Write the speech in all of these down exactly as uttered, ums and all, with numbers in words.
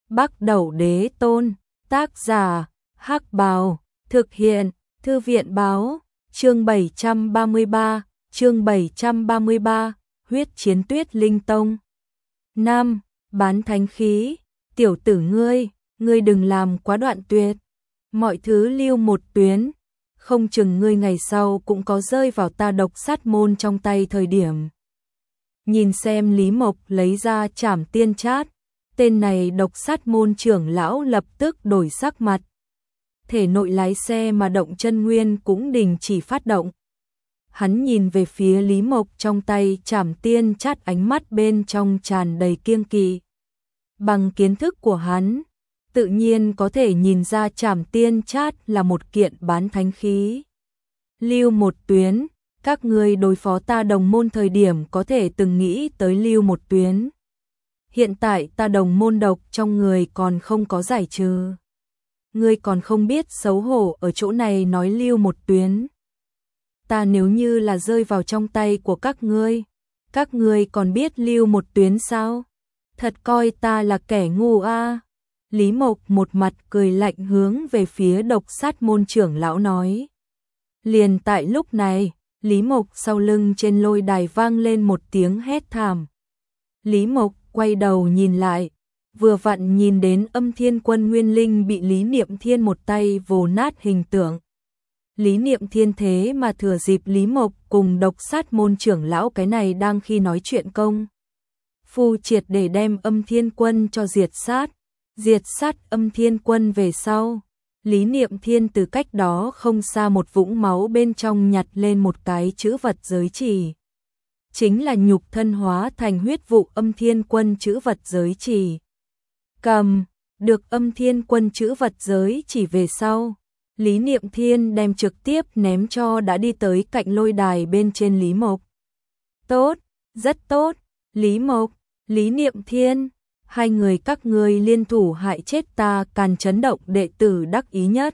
Bắc Đẩu Đế Tôn, tác giả, Hắc Bào, thực hiện, Thư viện báo, chương bảy trăm ba mươi ba, chương bảy trăm ba mươi ba, huyết chiến Tuyết Linh Tông. Nam, bán thánh khí, tiểu tử ngươi, ngươi đừng làm quá đoạn tuyệt. Mọi thứ lưu một tuyến, không chừng ngươi ngày sau cũng có rơi vào ta độc sát môn trong tay thời điểm. Nhìn xem Lý Mộc lấy ra Trảm Tiên Chát, tên này độc sát môn trưởng lão lập tức đổi sắc mặt. Thể nội lái xe mà động chân nguyên cũng đình chỉ phát động. Hắn nhìn về phía Lý Mộc trong tay Trảm Tiên Chát, ánh mắt bên trong tràn đầy kiêng kỵ. Bằng kiến thức của hắn, tự nhiên có thể nhìn ra Trảm Tiên Chát là một kiện bán thánh khí. Lưu một tuyến, các ngươi đối phó ta đồng môn thời điểm có thể từng nghĩ tới lưu một tuyến. Hiện tại ta đồng môn độc trong người còn không có giải trừ. Ngươi còn không biết xấu hổ ở chỗ này nói lưu một tuyến. Ta nếu như là rơi vào trong tay của các ngươi, các ngươi còn biết lưu một tuyến sao? Thật coi ta là kẻ ngu a. À. Lý Mộc một mặt cười lạnh hướng về phía độc sát môn trưởng lão nói. Liền tại lúc này, Lý Mộc sau lưng trên lôi đài vang lên một tiếng hét thảm. Lý Mộc quay đầu nhìn lại, vừa vặn nhìn đến Âm Thiên Quân Nguyên Linh bị Lý Niệm Thiên một tay vồ nát hình tượng. Lý Niệm Thiên thế mà thừa dịp Lý Mộc cùng độc sát môn trưởng lão cái này đang khi nói chuyện công phu triệt để đem Âm Thiên Quân cho diệt sát. Diệt sát Âm Thiên Quân về sau, Lý Niệm Thiên từ cách đó không xa một vũng máu bên trong nhặt lên một cái chữ vật giới chỉ. Chính là nhục thân hóa thành huyết vụ Âm Thiên Quân chữ vật giới chỉ. Cầm được Âm Thiên Quân chữ vật giới chỉ về sau, Lý Niệm Thiên đem trực tiếp ném cho đã đi tới cạnh lôi đài bên trên Lý Mộc. Tốt, rất tốt, Lý Mộc, Lý Niệm Thiên, hai người các ngươi liên thủ hại chết ta Càn Chấn Động đệ tử đắc ý nhất.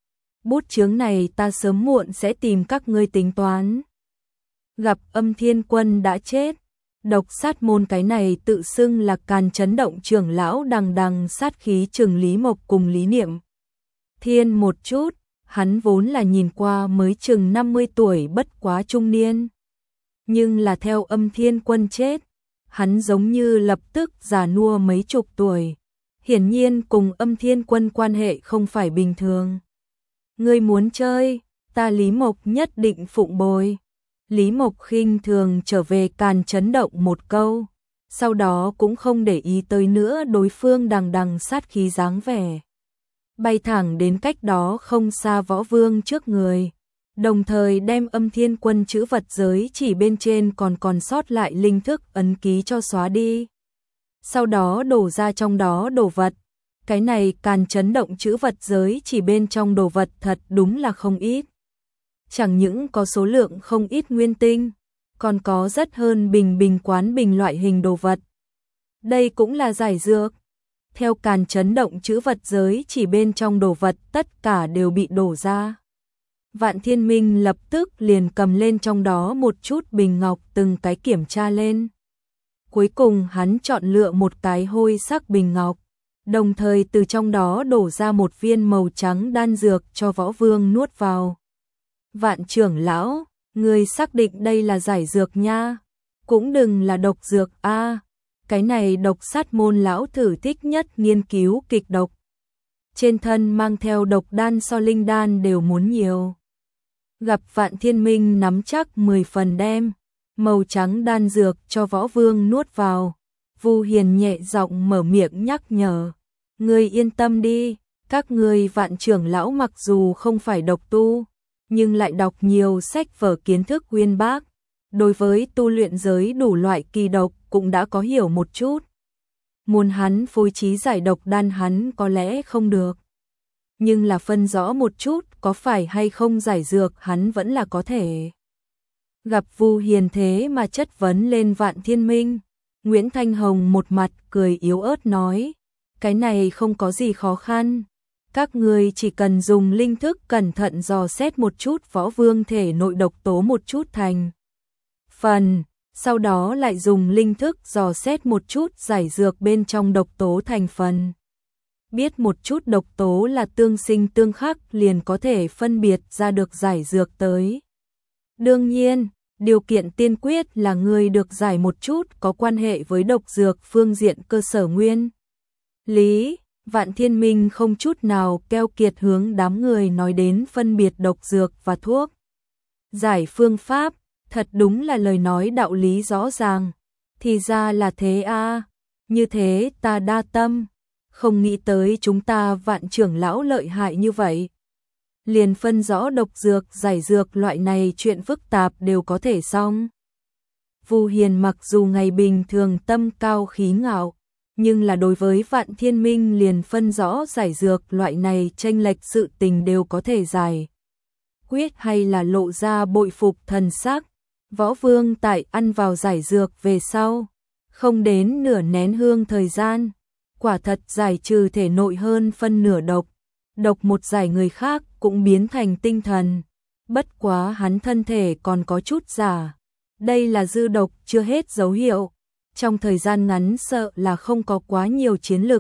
Bút chướng này ta sớm muộn sẽ tìm các ngươi tính toán. Gặp Âm Thiên Quân đã chết, độc sát môn cái này tự xưng là Càn Chấn Động trưởng lão đằng đằng sát khí trừng Lý Mộc cùng Lý Niệm Thiên một chút, hắn vốn là nhìn qua mới chừng năm mươi tuổi bất quá trung niên. Nhưng là theo Âm Thiên Quân chết, hắn giống như lập tức già nua mấy chục tuổi. Hiển nhiên cùng Âm Thiên Quân quan hệ không phải bình thường. Ngươi muốn chơi, ta Lý Mộc nhất định phụng bồi. Lý Mộc khinh thường trở về Càn Chấn Động một câu, sau đó cũng không để ý tới nữa đối phương đằng đằng sát khí dáng vẻ. Bay thẳng đến cách đó không xa Võ Vương trước người, đồng thời đem Âm Thiên Quân chữ vật giới chỉ bên trên còn còn sót lại linh thức ấn ký cho xóa đi. Sau đó đổ ra trong đó đồ vật. Cái này Càn Chấn Động chữ vật giới chỉ bên trong đồ vật thật đúng là không ít. Chẳng những có số lượng không ít nguyên tinh, còn có rất hơn bình bình quán bình loại hình đồ vật. Đây cũng là giải dược. Theo Càn Chấn Động chữ vật giới chỉ bên trong đồ vật tất cả đều bị đổ ra. Vạn Thiên Minh lập tức liền cầm lên trong đó một chút bình ngọc từng cái kiểm tra lên. Cuối cùng hắn chọn lựa một cái hôi sắc bình ngọc, đồng thời từ trong đó đổ ra một viên màu trắng đan dược cho Võ Vương nuốt vào. Vạn trưởng lão, ngươi xác định đây là giải dược nha, cũng đừng là độc dược a. À, cái này độc sát môn lão thử thích nhất nghiên cứu kịch độc. Trên thân mang theo độc đan so linh đan đều muốn nhiều. Gặp Vạn Thiên Minh nắm chắc mười phần đem màu trắng đan dược cho Võ Vương nuốt vào, Vu Hiền nhẹ giọng mở miệng nhắc nhở. Ngươi yên tâm đi, các ngươi Vạn trưởng lão mặc dù không phải độc tu, nhưng lại đọc nhiều sách vở kiến thức uyên bác, đối với tu luyện giới đủ loại kỳ độc cũng đã có hiểu một chút. Muốn hắn phối trí giải độc đan hắn có lẽ không được, nhưng là phân rõ một chút có phải hay không giải dược hắn vẫn là có thể. Gặp Vu Hiền thế mà chất vấn lên Vạn Thiên Minh, Nguyễn Thanh Hồng một mặt cười yếu ớt nói, cái này không có gì khó khăn. Các người chỉ cần dùng linh thức cẩn thận dò xét một chút Võ Vương thể nội độc tố một chút thành phần, sau đó lại dùng linh thức dò xét một chút giải dược bên trong độc tố thành phần. biết một chút độc tố là tương sinh tương khắc liền có thể phân biệt ra được giải dược tới. Đương nhiên, điều kiện tiên quyết là người được giải một chút có quan hệ với độc dược phương diện cơ sở nguyên lý. Vạn Thiên Minh không chút nào keo kiệt hướng đám người nói đến phân biệt độc dược và thuốc giải phương pháp, thật đúng là lời nói đạo lý rõ ràng. Thì ra là thế a, à. Như thế ta đa tâm, không nghĩ tới chúng ta Vạn trưởng lão lợi hại như vậy. Liền phân rõ độc dược, giải dược loại này chuyện phức tạp đều có thể xong. Vu Hiền mặc dù ngày bình thường tâm cao khí ngạo, nhưng là đối với Vạn Thiên Minh liền phân rõ giải dược loại này chênh lệch sự tình đều có thể giải quyết, hay là lộ ra bội phục thần sắc. Võ Vương tại ăn vào giải dược về sau, không đến nửa nén hương thời gian, quả thật giải trừ thể nội hơn phân nửa độc, độc một giải người khác cũng biến thành tinh thần. Bất quá hắn thân thể còn có chút giả, đây là dư độc chưa hết dấu hiệu, trong thời gian ngắn sợ là không có quá nhiều chiến lực.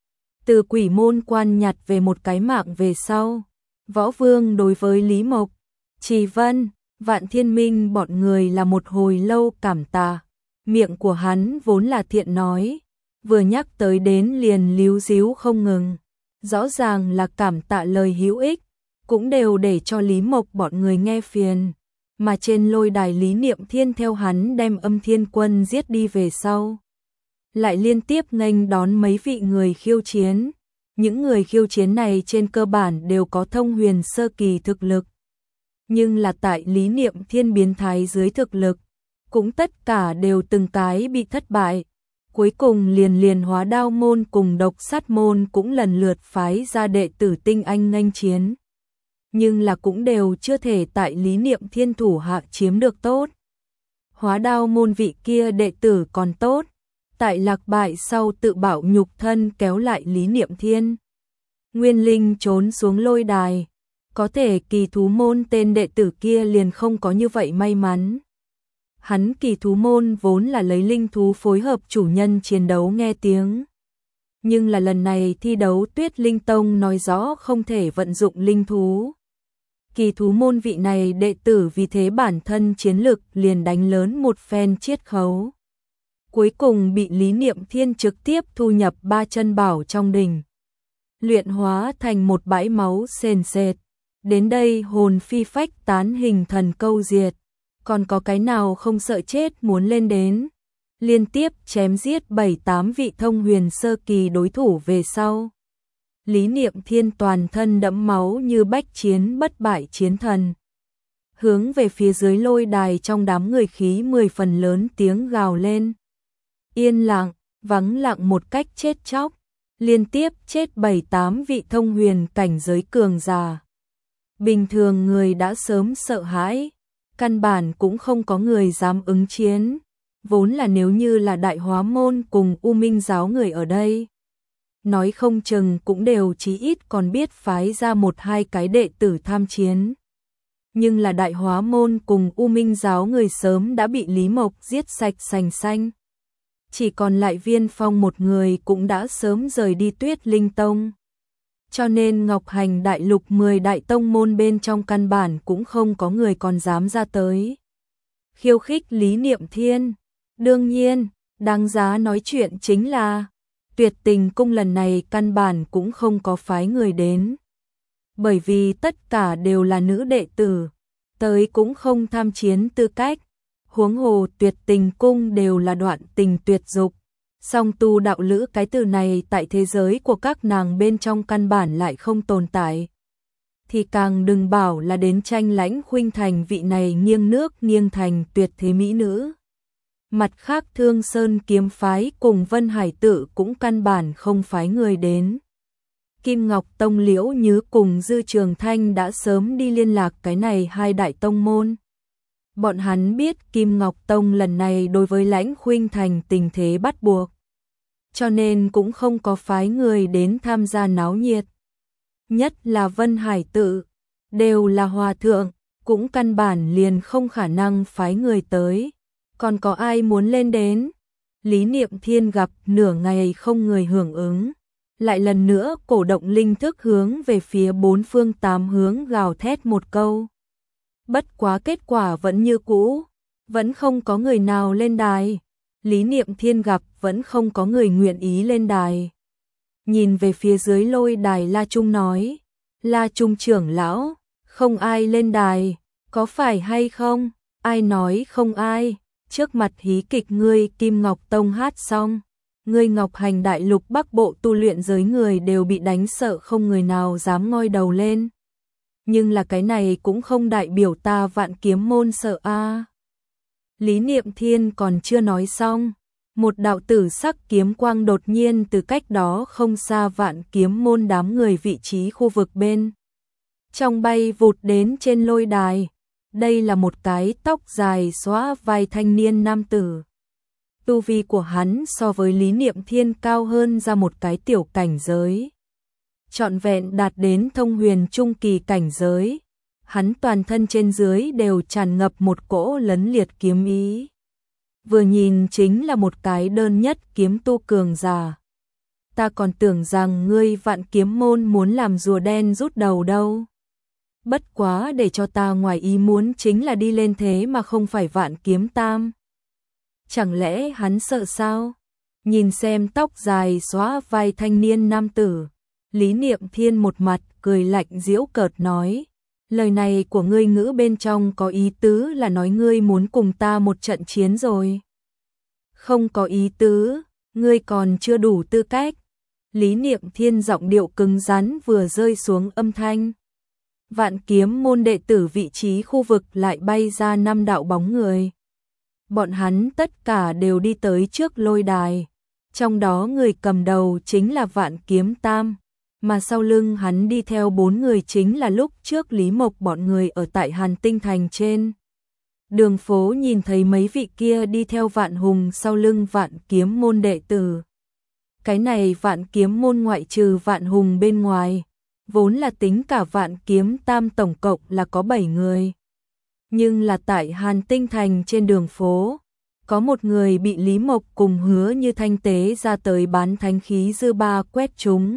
Từ Quỷ Môn Quan nhặt về một cái mạng về sau, Võ Vương đối với Lý Mộc, Trì Vân, Vạn Thiên Minh bọn người là một hồi lâu cảm tạ. Miệng của hắn vốn là thiện nói, vừa nhắc tới đến liền líu díu không ngừng. Rõ ràng là cảm tạ lời hữu ích, cũng đều để cho Lý Mộc bọn người nghe phiền. Mà trên lôi đài Lý Niệm Thiên theo hắn đem Âm Thiên Quân giết đi về sau, lại liên tiếp nghênh đón mấy vị người khiêu chiến. Những người khiêu chiến này trên cơ bản đều có thông huyền sơ kỳ thực lực, nhưng là tại Lý Niệm Thiên biến thái dưới thực lực, cũng tất cả đều từng cái bị thất bại. Cuối cùng liền liền Hóa Đao môn cùng Độc Sát môn cũng lần lượt phái ra đệ tử tinh anh nghênh chiến, nhưng là cũng đều chưa thể tại Lý Niệm Thiên thủ hạ chiếm được tốt. Hóa Đao môn vị kia đệ tử còn tốt, tại lạc bại sau tự bảo nhục thân kéo lại Lý Niệm Thiên. Nguyên Linh trốn xuống lôi đài, có thể Kỳ Thú môn tên đệ tử kia liền không có như vậy may mắn. Hắn Kỳ Thú môn vốn là lấy linh thú phối hợp chủ nhân chiến đấu nghe tiếng, nhưng là lần này thi đấu Tuyết Linh Tông nói rõ không thể vận dụng linh thú. Kỳ Thú môn vị này đệ tử vì thế bản thân chiến lực liền đánh lớn một phen chiết khấu, cuối cùng bị Lý Niệm Thiên trực tiếp thu nhập ba chân bảo trong đỉnh, luyện hóa thành một bãi máu sền sệt. Đến đây hồn phi phách tán, hình thần câu diệt, còn có cái nào không sợ chết muốn lên đến. Liên tiếp chém giết bảy tám vị thông huyền sơ kỳ đối thủ về sau, Lý Niệm Thiên toàn thân đẫm máu như bách chiến bất bại chiến thần, hướng về phía dưới lôi đài trong đám người khí mười phần lớn tiếng gào lên. Yên lặng, vắng lặng một cách chết chóc, liên tiếp chết bảy tám vị thông huyền cảnh giới cường giả. Bình thường người đã sớm sợ hãi, căn bản cũng không có người dám ứng chiến, vốn là nếu như là Đại Hóa môn cùng U Minh giáo người ở đây, nói không chừng cũng đều chí ít còn biết phái ra một hai cái đệ tử tham chiến. Nhưng là Đại Hóa môn cùng U Minh giáo người sớm đã bị Lý Mộc giết sạch sành xanh. Chỉ còn lại Viên Phong một người cũng đã sớm rời đi Tuyết Linh Tông. Cho nên Ngọc Hành đại lục mười đại tông môn bên trong căn bản cũng không có người còn dám ra tới khiêu khích Lý Niệm Thiên. Đương nhiên, đáng giá nói chuyện chính là Tuyệt Tình cung lần này căn bản cũng không có phái người đến, bởi vì tất cả đều là nữ đệ tử, tới cũng không tham chiến tư cách. Huống hồ Tuyệt Tình cung đều là đoạn tình tuyệt dục, song tu đạo lữ cái từ này tại thế giới của các nàng bên trong căn bản lại không tồn tại, thì càng đừng bảo là đến tranh lãnh khuynh thành vị này nghiêng nước nghiêng thành tuyệt thế mỹ nữ. Mặt khác Thương Sơn kiếm phái cùng Vân Hải tự cũng căn bản không phái người đến. Kim Ngọc Tông Liễu Như cùng Dư Trường Thanh đã sớm đi liên lạc cái này hai đại tông môn. Bọn hắn biết Kim Ngọc Tông lần này đối với Lãnh Khuynh Thành tình thế bắt buộc, cho nên cũng không có phái người đến tham gia náo nhiệt. Nhất là Vân Hải tự, đều là hòa thượng, cũng căn bản liền không khả năng phái người tới. Còn có ai muốn lên đến? Lý Niệm Thiên gặp nửa ngày không người hưởng ứng, lại lần nữa cổ động linh thức hướng về phía bốn phương tám hướng gào thét một câu. Bất quá kết quả vẫn như cũ, vẫn không có người nào lên đài. Lý Niệm Thiên gặp vẫn không có người nguyện ý lên đài. Nhìn về phía dưới lôi đài La Trung nói, La Trung trưởng lão, không ai lên đài, có phải hay không? Ai nói không ai, trước mặt hí kịch ngươi Kim Ngọc Tông hát xong, ngươi Ngọc Hành Đại Lục Bắc Bộ tu luyện giới người đều bị đánh sợ không người nào dám ngoi đầu lên. Nhưng là cái này cũng không đại biểu ta Vạn Kiếm môn sợ a. Lý Niệm Thiên còn chưa nói xong, một đạo tử sắc kiếm quang đột nhiên từ cách đó không xa Vạn Kiếm môn đám người vị trí khu vực bên trong bay vụt đến trên lôi đài. Đây là một cái tóc dài xõa vai thanh niên nam tử. Tu vi của hắn so với Lý Niệm Thiên cao hơn ra một cái tiểu cảnh giới, trọn vẹn đạt đến thông huyền trung kỳ cảnh giới. Hắn toàn thân trên dưới đều tràn ngập một cỗ lấn liệt kiếm ý. Vừa nhìn chính là một cái đơn nhất kiếm tu cường giả. Ta còn tưởng rằng ngươi Vạn Kiếm môn muốn làm rùa đen rút đầu đâu. Bất quá để cho ta ngoài ý muốn chính là đi lên thế mà không phải Vạn Kiếm Tam. Chẳng lẽ hắn sợ sao? Nhìn xem tóc dài xóa vai thanh niên nam tử, Lý Niệm Thiên một mặt cười lạnh giễu cợt nói, lời này của ngươi ngữ bên trong có ý tứ là nói ngươi muốn cùng ta một trận chiến rồi. Không có ý tứ, ngươi còn chưa đủ tư cách. Lý Niệm Thiên giọng điệu cứng rắn vừa rơi xuống âm thanh. Vạn Kiếm môn đệ tử vị trí khu vực lại bay ra năm đạo bóng người. Bọn hắn tất cả đều đi tới trước lôi đài. Trong đó người cầm đầu chính là Vạn Kiếm Tam, mà sau lưng hắn đi theo bốn người chính là lúc trước Lý Mộc bọn người ở tại Hàn Tinh Thành trên đường phố nhìn thấy mấy vị kia đi theo Vạn Hùng sau lưng Vạn Kiếm môn đệ tử. Cái này Vạn Kiếm môn ngoại trừ Vạn Hùng bên ngoài, vốn là tính cả Vạn Kiếm Tam tổng cộng là có bảy người. Nhưng là tại Hàn Tinh Thành trên đường phố, có một người bị Lý Mộc cùng Hứa Như Thanh tế ra tới bán thánh khí dư ba quét chúng,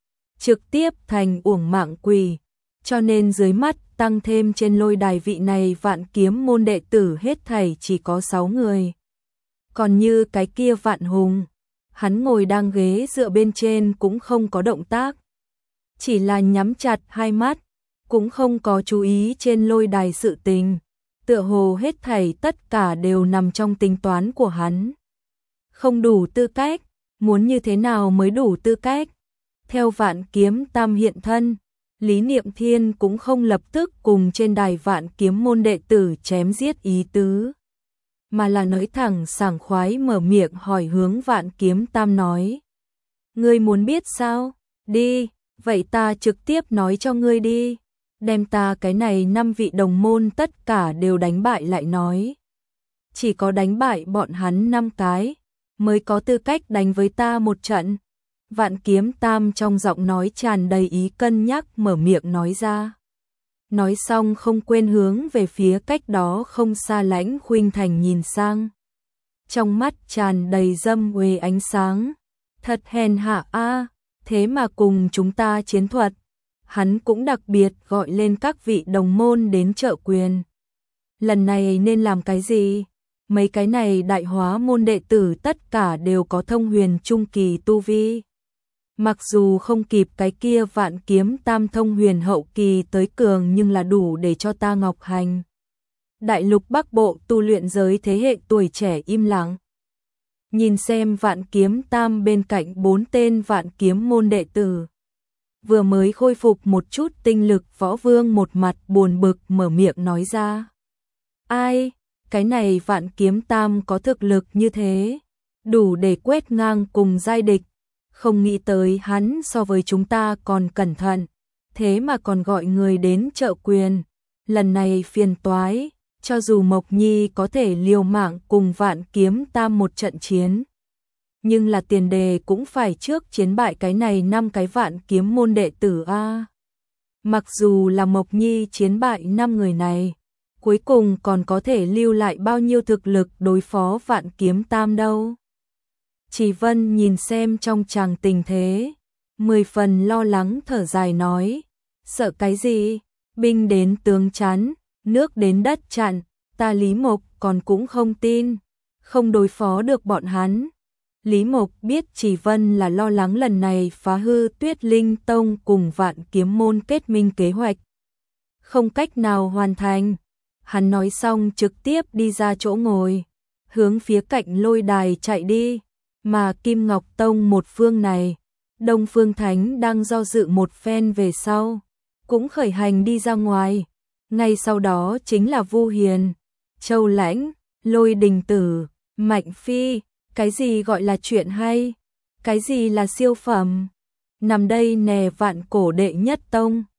trực tiếp thành uổng mạng quỷ, cho nên dưới mắt tăng thêm trên lôi đài vị này Vạn Kiếm môn đệ tử hết thảy chỉ có sáu người. Còn như cái kia Vạn Hùng, hắn ngồi đang ghế dựa bên trên cũng không có động tác, chỉ là nhắm chặt hai mắt, cũng không có chú ý trên lôi đài sự tình, tựa hồ hết thảy tất cả đều nằm trong tính toán của hắn. Không đủ tư cách, muốn như thế nào mới đủ tư cách? Theo Vạn Kiếm Tam hiện thân, Lý Niệm Thiên cũng không lập tức cùng trên đài Vạn Kiếm môn đệ tử chém giết ý tứ, mà là nói thẳng sảng khoái mở miệng hỏi hướng Vạn Kiếm Tam nói. Ngươi muốn biết sao? Đi, vậy ta trực tiếp nói cho ngươi đi. Đem ta cái này năm vị đồng môn tất cả đều đánh bại lại nói. Chỉ có đánh bại bọn hắn năm cái, mới có tư cách đánh với ta một trận. Vạn Kiếm Tam trong giọng nói tràn đầy ý cân nhắc mở miệng nói ra. Nói xong không quên hướng về phía cách đó không xa Lãnh Khuynh Thành nhìn sang. Trong mắt tràn đầy dâm uế ánh sáng. Thật hèn hạ a, thế mà cùng chúng ta chiến thuật. Hắn cũng đặc biệt gọi lên các vị đồng môn đến trợ quyền. Lần này nên làm cái gì? Mấy cái này đại hóa môn đệ tử tất cả đều có thông huyền trung kỳ tu vi. Mặc dù không kịp cái kia Vạn Kiếm Tam thông huyền hậu kỳ tới cường, nhưng là đủ để cho ta Ngọc Hành Đại Lục Bắc Bộ tu luyện giới thế hệ tuổi trẻ im lặng. Nhìn xem Vạn Kiếm Tam bên cạnh bốn tên Vạn Kiếm môn đệ tử, vừa mới khôi phục một chút tinh lực Võ Vương một mặt buồn bực mở miệng nói ra. Ai, cái này Vạn Kiếm Tam có thực lực như thế, đủ để quét ngang cùng giai địch. Không nghĩ tới hắn so với chúng ta còn cẩn thận, thế mà còn gọi người đến trợ quyền. Lần này phiền toái, cho dù Mộc Nhi có thể liều mạng cùng Vạn Kiếm Tam một trận chiến, nhưng là tiền đề cũng phải trước chiến bại cái này năm cái Vạn Kiếm môn đệ tử a. Mặc dù là Mộc Nhi chiến bại năm người này, cuối cùng còn có thể lưu lại bao nhiêu thực lực đối phó Vạn Kiếm Tam đâu. Chỉ Vân nhìn xem trong tràng tình thế, mười phần lo lắng thở dài nói, sợ cái gì, binh đến tướng chắn, nước đến đất chặn, ta Lý Mộc còn cũng không tin, không đối phó được bọn hắn. Lý Mộc biết Chỉ Vân là lo lắng lần này phá hư Tuyết Linh Tông cùng Vạn Kiếm môn kết minh kế hoạch, không cách nào hoàn thành. Hắn nói xong trực tiếp đi ra chỗ ngồi, hướng phía cạnh lôi đài chạy đi, mà Kim Ngọc Tông một phương này, Đông Phương Thánh đang do dự một phen về sau, cũng khởi hành đi ra ngoài. Ngay sau đó chính là Vu Hiền, Châu Lãnh, Lôi Đình Tử, Mạnh Phi. Cái gì gọi là chuyện hay? Cái gì là siêu phẩm? Nằm đây nè, vạn cổ đệ nhất tông,